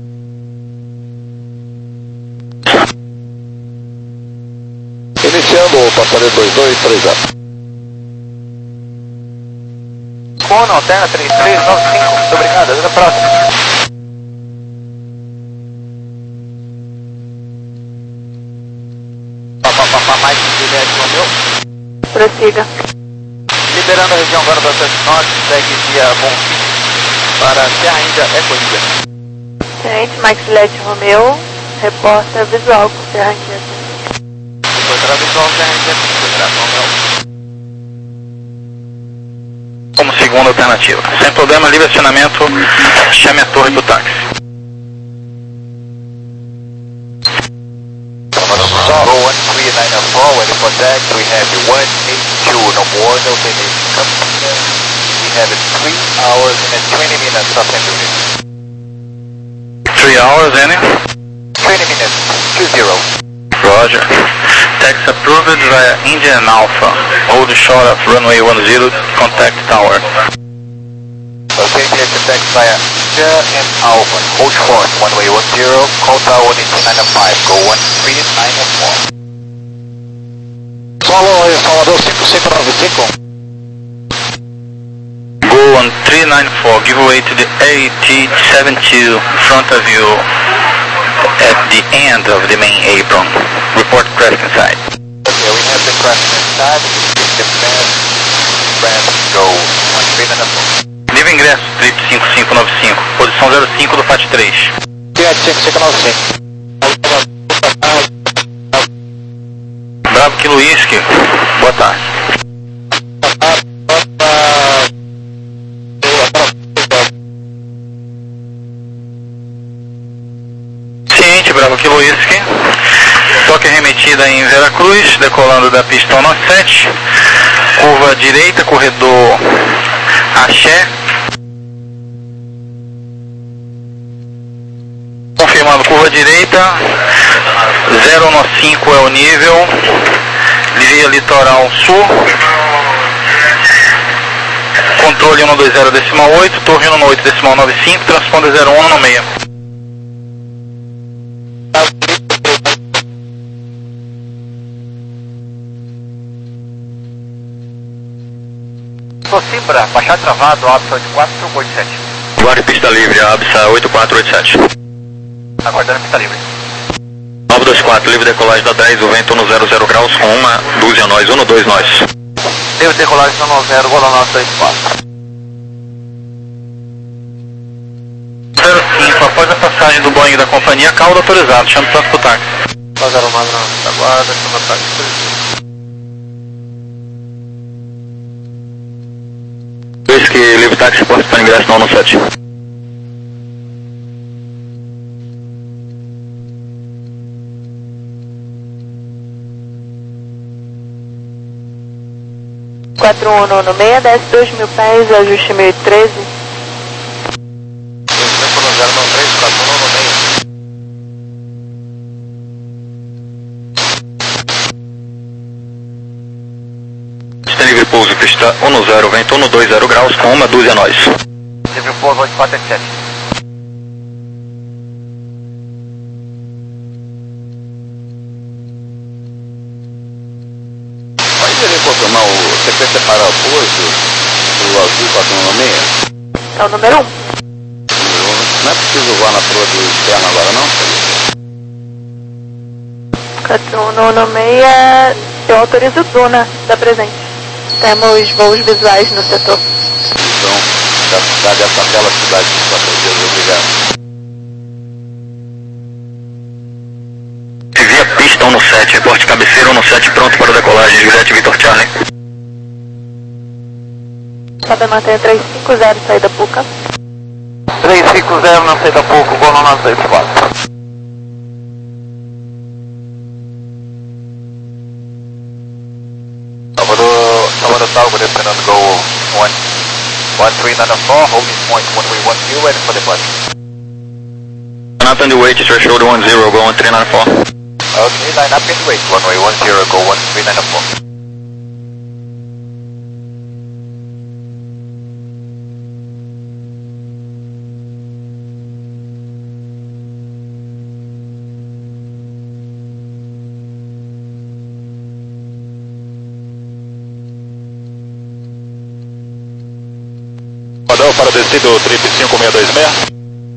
Iniciando o passageiro dois dois três zero. Cono, alterna três três nove cinco, muito obrigado, até a próxima. Papapá, mais Juliette Romeu. Prossiga. Liberando a região agora do Atlântico Norte, segue via Bonfim para Serra Índia, é corrida. Tenente Max Juliette Romeu, reporta visual com Serra Índia. Visual Serra Índia, Romeu. Como segunda alternativa. Sem problema, livre acionamento, chame a torre do táxi. Go one three nine four, when you contact, we have one eight two, no more, no delay. We have three hours and twenty minutes of entry. three hours and twenty minutes, two zero. Roger. Taxi approved via Indian Alpha. Hold short of runway one zero, contact tower. Okay, clear to taxi via India and Alpha. Hold short, one way one zero, call tower into nine five, go one three nine four. Solo Salvador cinco cinco nove cinco. Go on three nine four, give way to the A T seven two in front of you at the end of the main apron. Report crash inside. Okay, we have the crash inside, the fast, fast, go one three nine four. Nível ingresso, trip cinco cinco nove cinco, posição zero cinco do F A T três. cinco cinco nove cinco. Bravo Kilo Whisky, boa tarde. Ciente, Bravo Kilo Whisky. Toque remetida em Veracruz, decolando da pista cento e sete. Curva direita, corredor Axé. Confirmando curva direita, zero cinco é o nível, via litoral sul, controle cento e vinte decimal oito, torre cento e oito decimal noventa e cinco, transponder zero um no meio. Socimbra, baixar travado, A B S A oito quatro oito sete. Guarde pista livre, A B S A oito quatro oito sete. Aguardando pista livre. nove dois quatro, livre decolagem da dez, o vento no zero zero graus com uma dúzia nós, um dois nós. Livre decolagem no zero, rola nós dois quatro. zero cinco, após a passagem do Boeing da companhia, cauda autorizado, chame tanto pro táxi. zero nove, aguarda, chama o táxi. táxi, porta para ingresso no sete. quatro um nove seis, desce dois mil pés, ajuste mil e treze. zero nove três, quatro um nove seis. Está livre pouso, pista um zero, vento um dois zero graus com uma dúzia nós. Livre pouso oito quatro sete. Poderia confirmar o sequência para o pouso do azul quatro um nove seis? É o número um. Não é preciso voar na proa do externo agora, não? quatro um nove seis, eu autorizo Duna, está presente. Temos voos visuais no setor. Então, da cidade essa bela cidade de quatro dias, obrigado. Via pista um sete, reporte cabeceira um sete, pronto para decolagem, Juliette Victor Charlie. Sobe mantenha três cinco zero, saída Puca. três cinco zero na saída pouco, vou no nove seis quatro. Salvador, Salvador Talgo, descendendo go one, one three nine four, holding point one three one two, ready for departure. Nathan the weight, threshold one zero, go one three nine four. Okay, line up in wait, one way one zero, go one three nine four. Padrão para descida do trip cinco seis dois seis.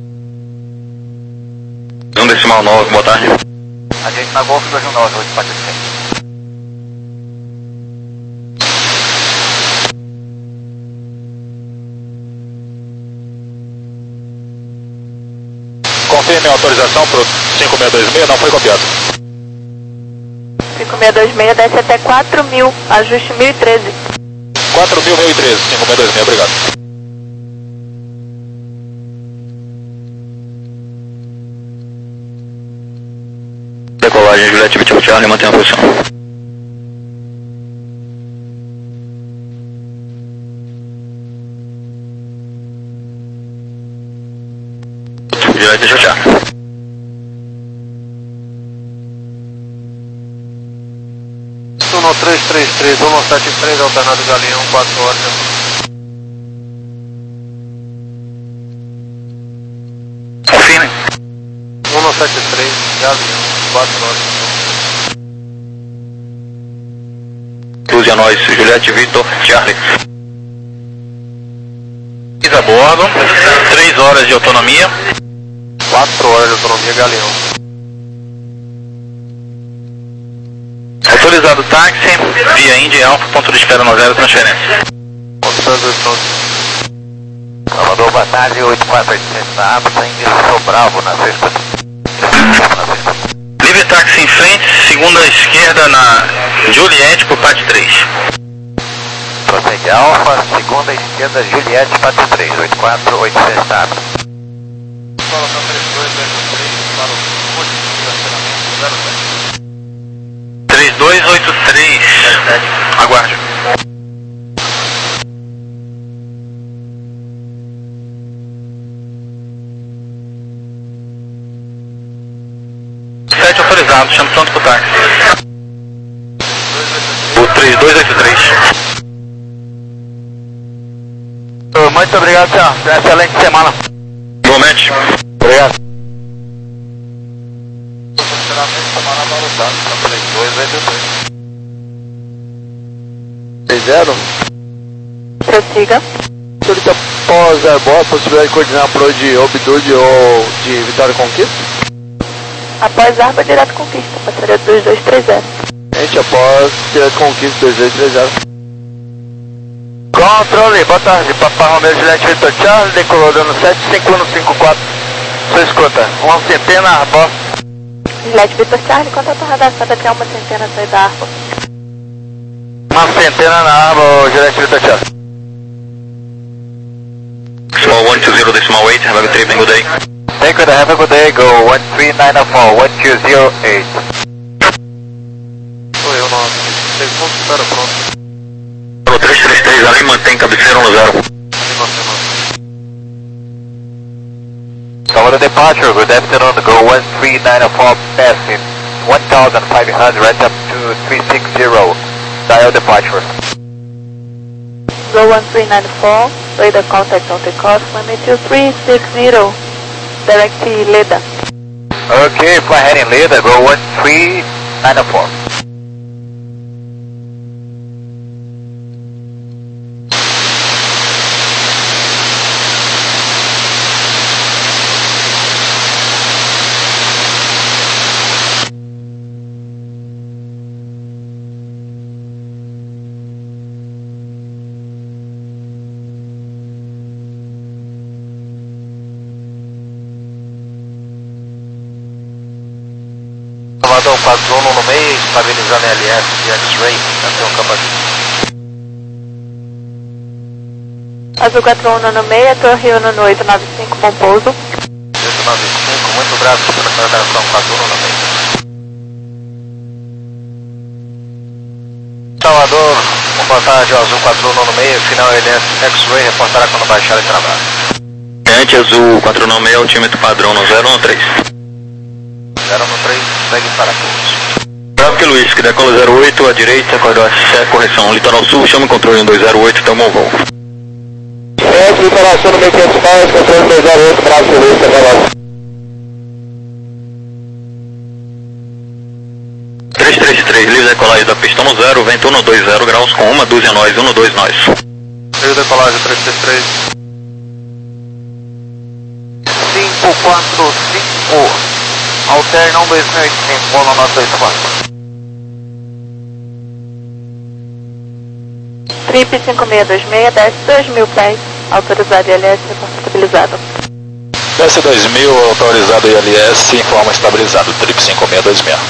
Um decimal nove, boa tarde. A gente na Golf dois um nove, oito quatro sete. Confirme a autorização para o cinco seis dois seis, não foi copiado. cinco seis dois seis, desce até quatro mil, ajuste mil e treze. quatro mil, mil e treze, cinco seis dois seis, obrigado. Decolagem, Juliette Victor Charlie, mantenha a posição. Juliette Victor Charlie. um três três três, um sete três, alternado Galinhão, quatro horas. Confirme. um sete três, Galinhão, quatro horas. Cruze a nós, Juliette Victor Charlie. A bordo, três horas de autonomia. quatro horas de autonomia, Galinhão. Autorizado táxi, via Indy Alfa, ponto de espera no zero, transferência. Salvador, boa tarde, oito quatro oito sete na Absa, Indy Bravo na sexta. Livre táxi em frente, segunda esquerda na Juliette por Pat três. Procede Alfa, segunda esquerda, Juliette, Pato três, oito quatro oito sete na Absa. Colocação três dois dois três para o posto de estacionamento zero sete. três dois oito três, aguarde. sete autorizado, chama pronto pro táxi. O três dois oito três. Muito obrigado, senhor. Excelente semana. Igualmente. Obrigado. Funcionamento semana validado, três dois oito três. três zero? Prossiga. Senhorita, após airborne, possibilidade de coordenar pro de Obitude ou de Vitória Conquista? Após arma, direto com pista, passaria dois dois três zero. Gente, após direto Conquista dois dois três zero. Controle, boa tarde, Papai Romeo Juliette Victor Charlie, decolou dando sete cinco um cinco quatro. Sua escuta, uma centena, Arbor. Juliette Victor Charlie, contato radaçado até uma centena, saída Arbor. Uma centena na Arbor, Juliette Victor Charlie. zero decimal eight, have a good trip and good day. Thank you, have a good day, go one three nine four, one two zero eight. Sou eu, nove seis ponto, espera, pronto. Pelo três três três ali, mantém cabeceira no zero. Tower departure, good afternoon, go one three nine four, passing one thousand five hundred, right up to three six zero, dial departure. Go one three nine four, radar contact on the course, limit to three six zero, direct Leda. Okay, fly heading Leda, go one three nine four. Salvador, quatro um no meio, estabilizando L S de X-Ray, até um campo aqui. Azul quatro um no meio, Torre Uno no oito nove cinco, bom pouso. oito nove cinco, muito bravo, pela coordenação quatro um no meio. Salvador, boa tarde, Azul quatro um no meio, final L S X-Ray, reportará quando baixar e travar. Ante Azul quatro nove seis, altímetro padrão no zero um três. zero um três, segue para todos. Bravo que Luiz, que decola zero oito, à direita, correção, litoral sul, chama o controle um dois zero oito, toma o voo. Certo, litoral sul no meio quinhentos pés, controle dois zero oito, Bravo que Luiz, decola. três três três, livre decolagem da pista no zero, vento um dois zero graus com uma dúzia nós, um dois nós. Livre decolagem três três três. cinco quatro cinco. Alterna um dois mil e oitocentos, bola nota dois quatro. Trip cinco seis dois seis, desce dois mil pés, autorizado I L S, informa estabilizado. Desce dois mil, autorizado I L S, informa estabilizado, Trip cinco seis dois seis.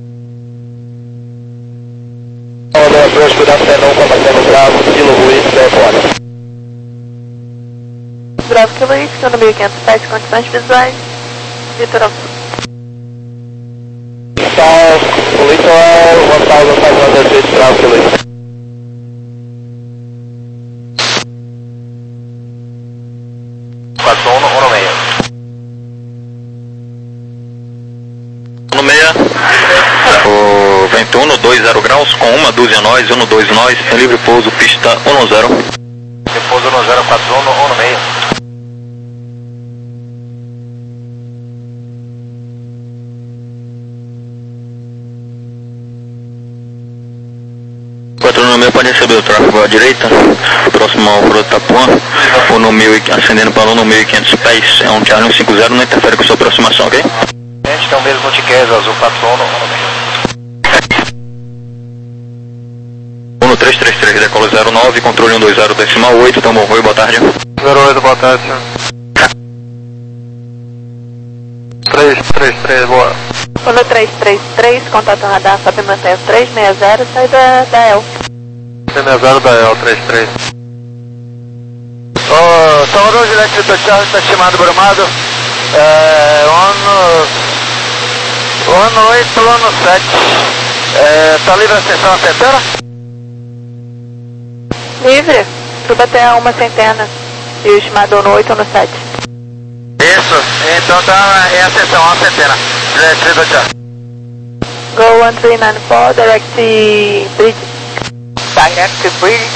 Salvador, dois, cuidado, Fernão, combatendo Bravo, Kilo Ruiz, telefone. Bravo que Luiz, que no mil e quinhentos pés, condições visuais, litoral sul. South, litoral, one thousand five hundred feet, Bravo que Luiz. quatro um no meio. No meia, o vento um dois zero graus com uma dúzia nós, um dois nós, tem livre pouso, pista um zero. Repouso no zero quatro um no, no meio. quatro no meio pode receber o tráfego à direita, próximo ao Foro Tapuã, ou no mil, ascendendo para no mil e quinhentos pés, é um Charlie cento e cinquenta, não interfere com sua aproximação, ok? Gente, tem o mesmo tiquete, Azul quatro um no, no meio. um três três três, decola zero nove, controle um dois zero decimal oito, tamo oi, boa tarde. zero oito, boa tarde, senhor. três três três, boa. Uno três três três, contato radar, sobe manter três seis zero, sai da, da E L. três seis zero da E L, três três. Ô, Salvador, Juliette Vitor Charles, está estimado Brumado. É, ano... ano oito, ano sete. É, tá livre a sessão a centena? Livre, suba até uma centena, e o estimado no oito ou no sete. Isso, então tá em ascensão, a centena. Juliette Vitor Charles. Go one three nine four, direct bridge. Direct Bridge,